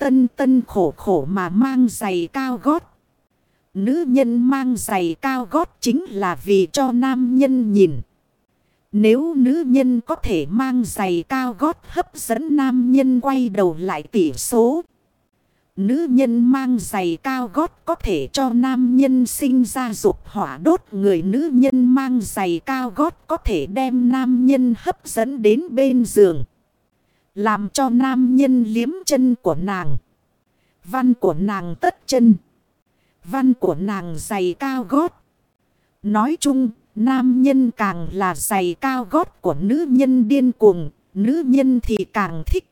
tân tân khổ khổ mà mang giày cao gót. Nữ nhân mang giày cao gót chính là vì cho nam nhân nhìn. Nếu nữ nhân có thể mang giày cao gót hấp dẫn nam nhân quay đầu lại tỷ số. Nữ nhân mang giày cao gót có thể cho nam nhân sinh ra dục hỏa đốt người. Nữ nhân mang giày cao gót có thể đem nam nhân hấp dẫn đến bên giường. Làm cho nam nhân liếm chân của nàng. Văn của nàng tất chân. Văn của nàng giày cao gót. Nói chung, nam nhân càng là giày cao gót của nữ nhân điên cuồng, nữ nhân thì càng thích.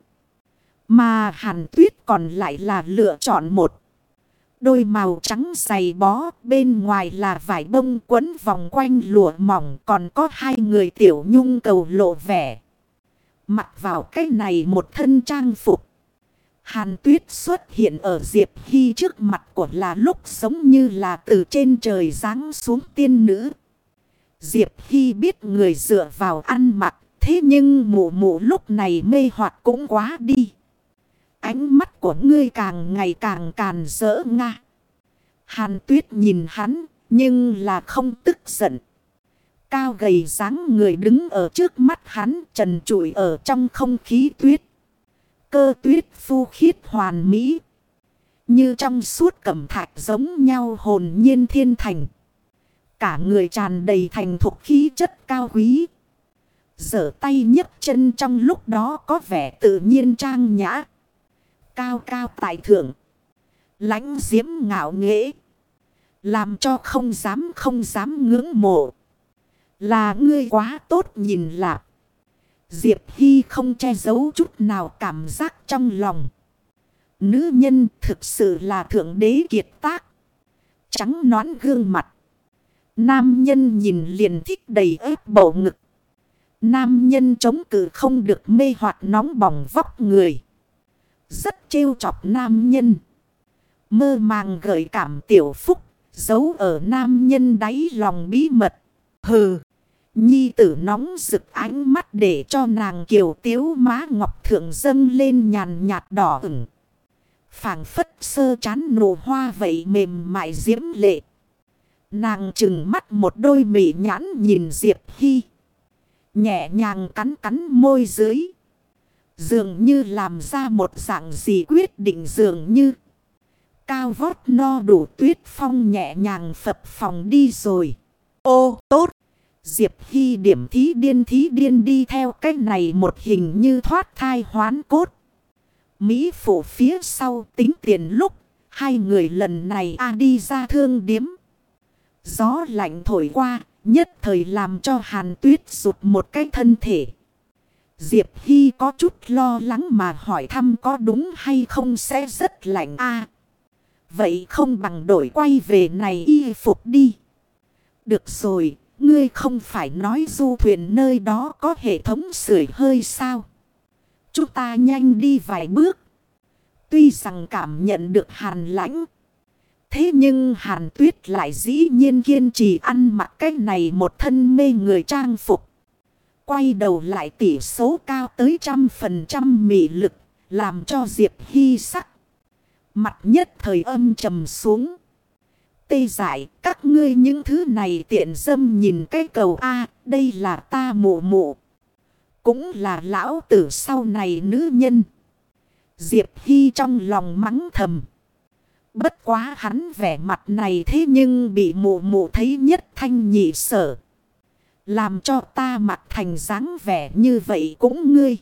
Mà Hàn Tuyết còn lại là lựa chọn một đôi màu trắng giày bó, bên ngoài là vải bông quấn vòng quanh lụa mỏng, còn có hai người tiểu nhung cầu lộ vẻ. Mặc vào cái này một thân trang phục. Hàn Tuyết xuất hiện ở Diệp Hy trước mặt của là lúc giống như là từ trên trời giáng xuống tiên nữ. Diệp Hy biết người dựa vào ăn mặc, thế nhưng mụ mụ lúc này mê hoặc cũng quá đi. Ánh mắt của ngươi càng ngày càng càn rỡ nga. Hàn Tuyết nhìn hắn, nhưng là không tức giận. Cao gầy dáng người đứng ở trước mắt hắn, trần trụi ở trong không khí tuyết. Cơ tuyết phu khiết hoàn mỹ. Như trong suốt cẩm thạch giống nhau hồn nhiên thiên thành. Cả người tràn đầy thành thục khí chất cao quý. Giở tay nhấc chân trong lúc đó có vẻ tự nhiên trang nhã. Cao cao tại thượng. Lãnh diễm ngạo nghễ. Làm cho không dám ngưỡng mộ. Là ngươi quá tốt nhìn lạc. Diệp Hy không che giấu chút nào cảm giác trong lòng. Nữ nhân thực sự là thượng đế kiệt tác. Trắng nõn gương mặt. Nam nhân nhìn liền thích đầy ép bầu ngực. Nam nhân chống cự không được mê hoặc nóng bỏng vóc người. Rất trêu chọc nam nhân. Mơ màng gợi cảm tiểu phúc. Giấu ở nam nhân đáy lòng bí mật. Hừ. Nhi tử nóng rực ánh mắt để cho nàng kiều tiếu má ngọc thượng dâng lên nhàn nhạt đỏ ửng. Phảng phất sơ chán nụ hoa vậy mềm mại diễm lệ. Nàng trừng mắt một đôi mị nhãn nhìn Diệp Hy. Nhẹ nhàng cắn cắn môi dưới. Dường như làm ra một dạng gì quyết định dường như. Cao vót no đủ tuyết phong nhẹ nhàng phập phồng đi rồi. Ô tốt. Diệp Hy điểm thí điên đi theo cách này một hình như thoát thai hoán cốt. Mỹ phụ phía sau tính tiền lúc. Hai người lần này đi ra thương điếm. Gió lạnh thổi qua. Nhất thời làm cho Hàn Tuyết rụt một cái thân thể. Diệp Hy có chút lo lắng mà hỏi thăm có đúng hay không sẽ rất lạnh vậy không bằng đổi quay về này y phục đi. Được rồi, ngươi không phải nói du thuyền nơi đó có hệ thống sưởi hơi sao? Chúng ta nhanh đi vài bước. Tuy rằng cảm nhận được hàn lãnh. Thế nhưng Hàn Tuyết lại dĩ nhiên kiên trì ăn mặc cái này một thân mê người trang phục. Quay đầu lại tỷ số cao tới 100% mị lực. Làm cho Diệp Hy sắc. Mặt nhất thời âm trầm xuống. Tê dại các ngươi những thứ này tiện dâm nhìn cái cầu đây là ta mụ mụ. Cũng là lão tử sau này nữ nhân. Diệp Hy trong lòng mắng thầm. Bất quá hắn vẻ mặt này thế nhưng bị mụ mụ thấy nhất thanh nhị sở. Làm cho ta mặt thành dáng vẻ như vậy cũng ngươi.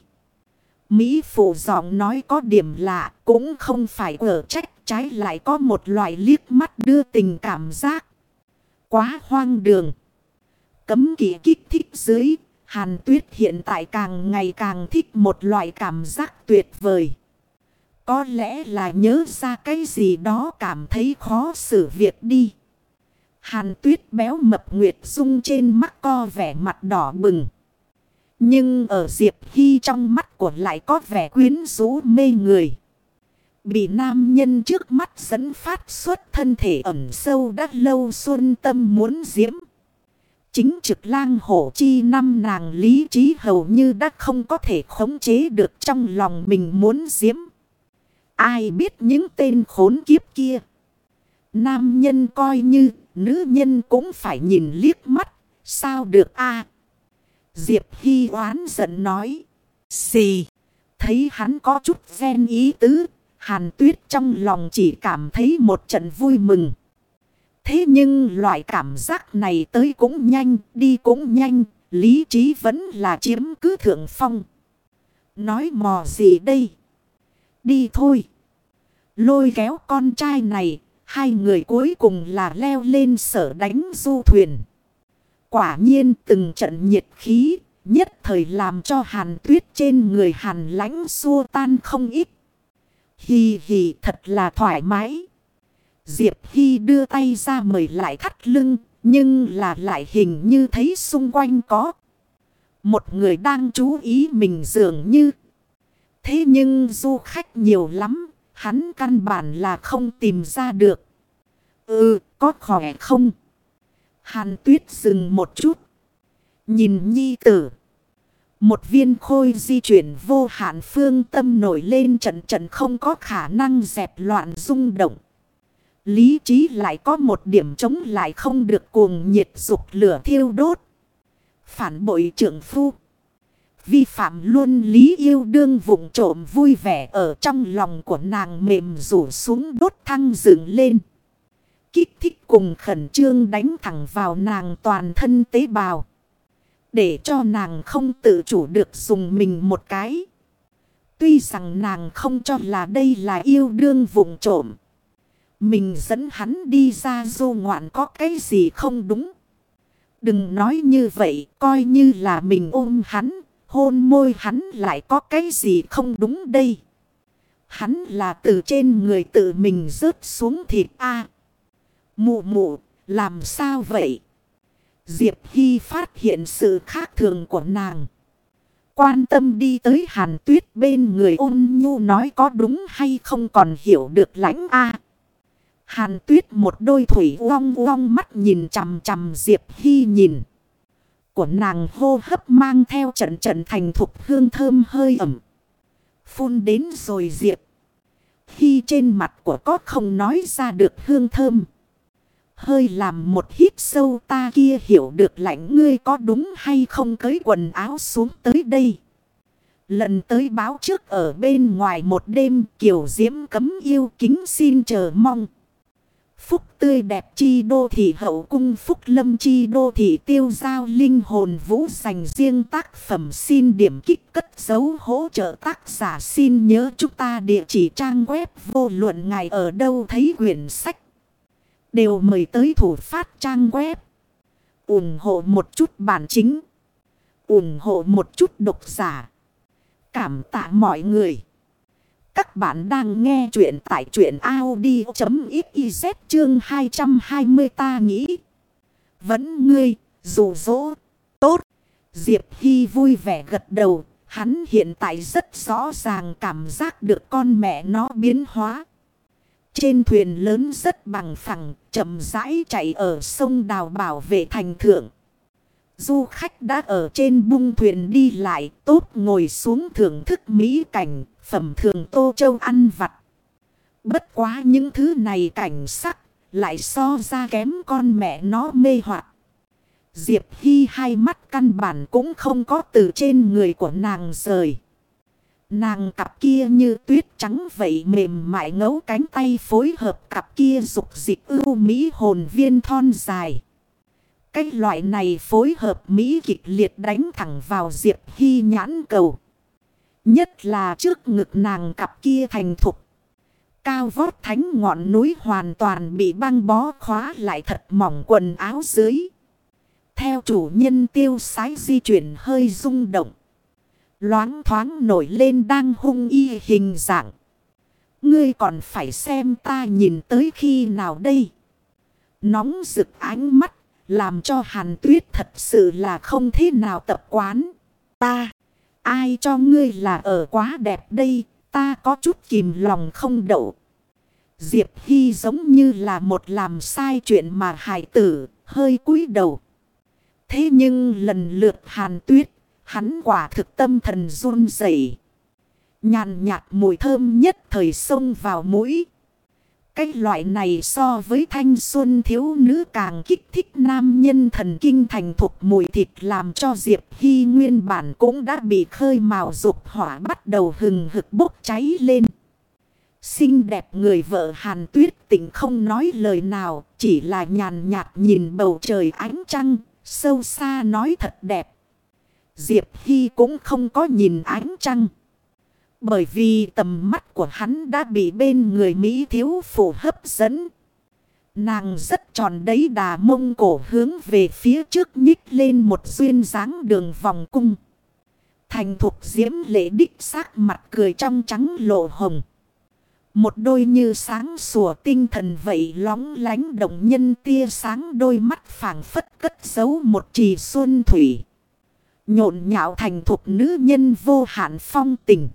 Mỹ phụ giọng nói có điểm lạ cũng không phải ở trách, trái lại có một loại liếc mắt đưa tình cảm giác. Quá hoang đường. Cấm kỵ kích thích dưới, Hàn Tuyết hiện tại càng ngày càng thích một loại cảm giác tuyệt vời. Có lẽ là nhớ ra cái gì đó cảm thấy khó xử việc đi. Hàn Tuyết béo mập nguyệt dung trên mắt co vẻ mặt đỏ bừng. Nhưng ở Diệp Hy trong mắt của lại có vẻ quyến rũ mê người. Bị nam nhân trước mắt dẫn phát xuất thân thể ẩn sâu đã lâu xuân tâm muốn diễm. Chính trực lang hổ chi năm nàng lý trí hầu như đã không có thể khống chế được trong lòng mình muốn diễm. Ai biết những tên khốn kiếp kia. Nam nhân coi như nữ nhân cũng phải nhìn liếc mắt. Sao được a? Diệp Hy oán giận nói. Xì. Thấy hắn có chút ghen ý tứ. Hàn Tuyết trong lòng chỉ cảm thấy một trận vui mừng. Thế nhưng loại cảm giác này tới cũng nhanh, đi cũng nhanh. Lý trí vẫn là chiếm cứ thượng phong. Nói mò gì đây? Đi thôi. Lôi kéo con trai này. Hai người cuối cùng là leo lên sở đánh du thuyền. Quả nhiên từng trận nhiệt khí. Nhất thời làm cho Hàn Tuyết trên người Hàn Lãnh xua tan không ít. Hì hì, thật là thoải mái. Diệp Hy đưa tay ra mời lại thắt lưng. Nhưng là lại hình như thấy xung quanh có một người đang chú ý mình dường như. Thế nhưng du khách nhiều lắm. Hắn căn bản là không tìm ra được. Có khỏe không? Hàn Tuyết dừng một chút. Nhìn nhi tử. Một viên khôi di chuyển vô hạn phương tâm nổi lên trận trận không có khả năng dẹp loạn rung động. Lý trí lại có một điểm chống lại không được cuồng nhiệt dục lửa thiêu đốt. Phản bội trượng phu. Vi phạm luôn lý yêu đương vụng trộm vui vẻ ở trong lòng của nàng mềm rủ xuống đốt thăng dựng lên. Kích thích cùng khẩn trương đánh thẳng vào nàng toàn thân tế bào. Để cho nàng không tự chủ được dùng mình một cái. Tuy rằng nàng không cho là đây là yêu đương vụng trộm. Mình dẫn hắn đi ra du ngoạn có cái gì không đúng. Đừng nói như vậy, coi như là mình ôm hắn, hôn môi hắn lại có cái gì không đúng đây. Hắn là từ trên người tự mình rớt xuống thịt a. Mụ mụ, làm sao vậy? Diệp Hy phát hiện sự khác thường của nàng. Quan tâm đi tới Hàn Tuyết bên người ôn nhu nói có đúng hay không còn hiểu được lãnh a. Hàn Tuyết một đôi thủy uong uong mắt nhìn chằm chằm Diệp Hy nhìn. Của nàng hô hấp mang theo trận trận thành thục hương thơm hơi ẩm. Phun đến rồi Diệp Hy trên mặt của có không nói ra được hương thơm. Hơi làm một hít sâu ta kia hiểu được lạnh ngươi có đúng hay không cởi quần áo xuống tới đây. Lần tới báo trước ở bên ngoài một đêm Kiều Diễm cấm yêu kính xin chờ mong. Phúc tươi đẹp chi đô thị hậu cung phúc lâm chi đô thị tiêu giao linh hồn vũ dành riêng tác phẩm xin điểm kích cất dấu hỗ trợ tác giả xin nhớ chúng ta địa chỉ trang web vô luận ngài ở đâu thấy quyển sách. Đều mời tới thủ phát trang web. ủng hộ một chút bản chính. ủng hộ một chút độc giả. Cảm tạ mọi người. Các bạn đang nghe chuyện tại truyện audio.xyz chương 220 ta nghĩ. Vẫn ngươi, dù dỗ, tốt. Diệp Hy vui vẻ gật đầu. Hắn hiện tại rất rõ ràng cảm giác được con mẹ nó biến hóa. Trên thuyền lớn rất bằng phẳng, chậm rãi chạy ở sông đào bảo vệ thành thượng. Du khách đã ở trên bung thuyền đi lại, tốt ngồi xuống thưởng thức mỹ cảnh, phẩm thường Tô Châu ăn vặt. Bất quá những thứ này cảnh sắc, lại so ra kém con mẹ nó mê hoặc. Diệp Hy hai mắt căn bản cũng không có từ trên người của nàng rời. Nàng cặp kia như tuyết trắng vậy mềm mại ngấu cánh tay phối hợp cặp kia dục dịch ưu mỹ hồn viên thon dài. Cái loại này phối hợp mỹ kịch liệt đánh thẳng vào Diệp Hy nhãn cầu. Nhất là trước ngực nàng cặp kia thành thục. Cao vót thánh ngọn núi hoàn toàn bị băng bó khóa lại thật mỏng quần áo dưới. Theo chủ nhân tiêu sái di chuyển hơi rung động. Loáng thoáng nổi lên đang hung y hình dạng. Ngươi còn phải xem ta nhìn tới khi nào đây. Nóng rực ánh mắt. Làm cho Hàn Tuyết thật sự là không thế nào tập quán. Ta. Ai cho ngươi là ở quá đẹp đây. Ta có chút kìm lòng không đậu. Diệp Hy giống như là một làm sai chuyện mà hài tử. Hơi cúi đầu. Thế nhưng lần lượt Hàn Tuyết. Hắn quả thực tâm thần run rẩy. Nhàn nhạt mùi thơm nhất thời xông vào mũi. Cái loại này so với thanh xuân thiếu nữ càng kích thích nam nhân thần kinh thành thục, mùi thịt làm cho Diệp Hy nguyên bản cũng đã bị khơi mào dục hỏa bắt đầu hừng hực bốc cháy lên. Xinh đẹp người vợ Hàn Tuyết Tĩnh không nói lời nào, chỉ là nhàn nhạt nhìn bầu trời ánh trăng, sâu xa nói thật đẹp. Diệp Hy cũng không có nhìn ánh trăng. Bởi vì tầm mắt của hắn đã bị bên người Mỹ thiếu phụ hấp dẫn. Nàng rất tròn đấy, đà mông cổ hướng về phía trước nhích lên một duyên dáng đường vòng cung. Thành thục diễm lệ đích xác mặt cười trong trắng lộ hồng. Một đôi như sáng sủa tinh thần vậy lóng lánh động nhân tia sáng, đôi mắt phảng phất cất giấu một trì xuân thủy. Nhộn nhạo thành thục nữ nhân vô hạn phong tình.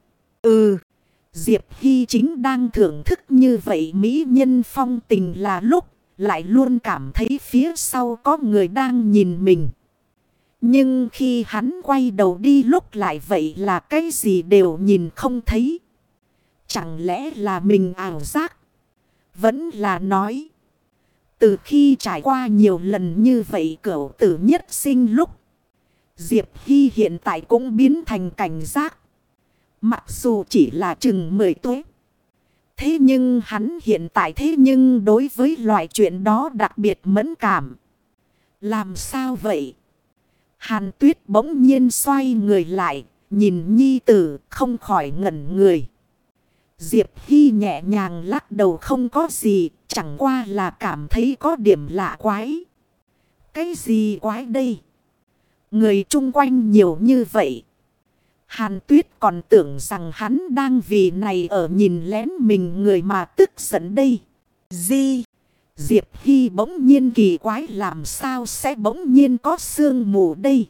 Diệp Hy chính đang thưởng thức như vậy mỹ nhân phong tình là lúc lại luôn cảm thấy phía sau có người đang nhìn mình. Nhưng khi hắn quay đầu đi lúc lại vậy là cái gì đều nhìn không thấy. Chẳng lẽ là mình ảo giác? Vẫn là nói. Từ khi trải qua nhiều lần như vậy cửu tử nhất sinh lúc, Diệp Hy hiện tại cũng biến thành cảnh giác. Mặc dù chỉ là chừng 10 tuổi. Thế nhưng hắn hiện tại đối với loại chuyện đó đặc biệt mẫn cảm. Làm sao vậy? Hàn Tuyết bỗng nhiên xoay người lại, nhìn nhi tử không khỏi ngẩn người. Diệp Hy nhẹ nhàng lắc đầu, không có gì, chẳng qua là cảm thấy có điểm lạ quái. Cái gì quái đây? Người chung quanh nhiều như vậy. Hàn Tuyết còn tưởng rằng hắn đang vì này ở nhìn lén mình người mà tức giận đây. Gì? Diệp Hy bỗng nhiên kỳ quái, làm sao sẽ bỗng nhiên có sương mù đây?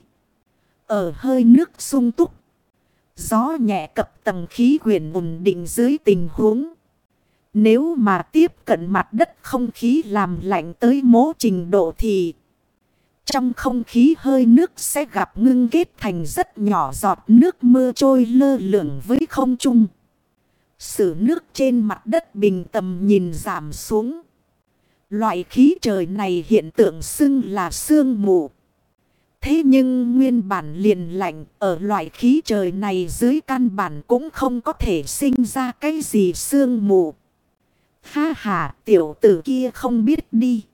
Ở hơi nước sung túc, gió nhẹ cập tầng khí quyển ổn định dưới tình huống. Nếu mà tiếp cận mặt đất không khí làm lạnh tới mố trình độ thì trong không khí hơi nước sẽ gặp ngưng kết thành rất nhỏ giọt nước mưa trôi lơ lửng với không trung. Sử nước trên mặt đất bình tầm nhìn giảm xuống. Loại khí trời này hiện tượng xưng là sương mù. Thế nhưng nguyên bản liền lạnh, ở loại khí trời này dưới căn bản cũng không có thể sinh ra cái gì sương mù. Ha ha, tiểu tử kia không biết đi.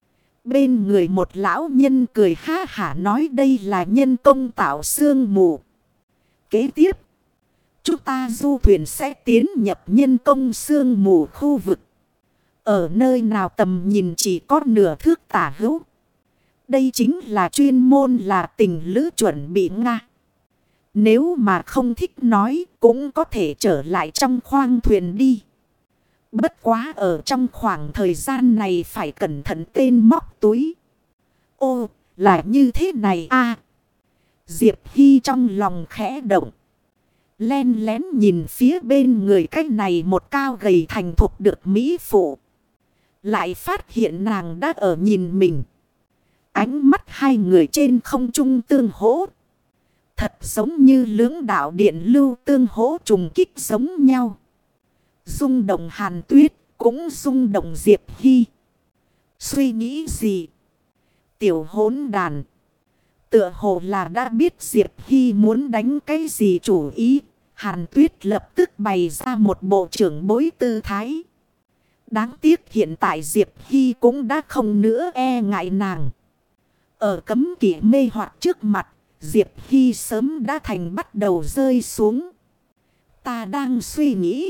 Bên người một lão nhân cười ha hả nói đây là nhân công tạo sương mù. Kế tiếp, chúng ta du thuyền sẽ tiến nhập nhân công sương mù khu vực. Ở nơi nào tầm nhìn chỉ có nửa thước tả hữu. Đây chính là chuyên môn là tình lữ chuẩn bị Nga. Nếu mà không thích nói cũng có thể trở lại trong khoang thuyền đi. Bất quá ở trong khoảng thời gian này phải cẩn thận tên móc túi. Ô, là như thế này à. Diệp Hy trong lòng khẽ động. Len lén nhìn phía bên người cái này một cao gầy thành thục được mỹ phụ. Lại phát hiện nàng đã ở nhìn mình. Ánh mắt hai người trên không trung tương hỗ. Thật giống như lưỡng đạo điện lưu tương hỗ trùng kích giống nhau. Rung động Hàn Tuyết, cũng rung động Diệp Hy. Suy nghĩ gì? Tiểu hỗn đàn. Tựa hồ là đã biết Diệp Hy muốn đánh cái gì chủ ý. Hàn Tuyết lập tức bày ra một bộ trưởng bối tư thái. Đáng tiếc hiện tại Diệp Hy cũng đã không nữa e ngại nàng. Ở cấm kỵ mê hoặc trước mặt, Diệp Hy sớm đã thành bắt đầu rơi xuống. Ta đang suy nghĩ.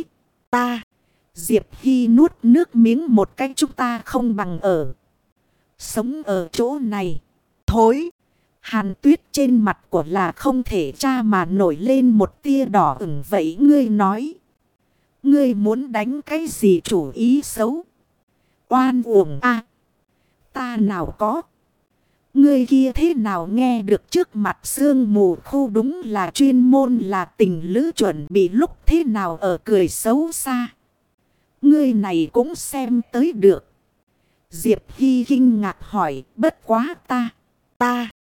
Diệp Hy nuốt nước miếng một cách, chúng ta không bằng ở. Sống ở chỗ này. Thối. Hàn Tuyết trên mặt của là không thể tra mà nổi lên một tia đỏ ửng. Vậy ngươi nói. Ngươi muốn đánh cái gì chủ ý xấu? Oan uổng à. Ta nào có. Ngươi kia thế nào nghe được trước mặt sương mù khu đúng là chuyên môn là tình lữ chuẩn bị lúc thế nào ở cười xấu xa. Ngươi này cũng xem tới được. Diệp Hy kinh ngạc hỏi, bất quá ta.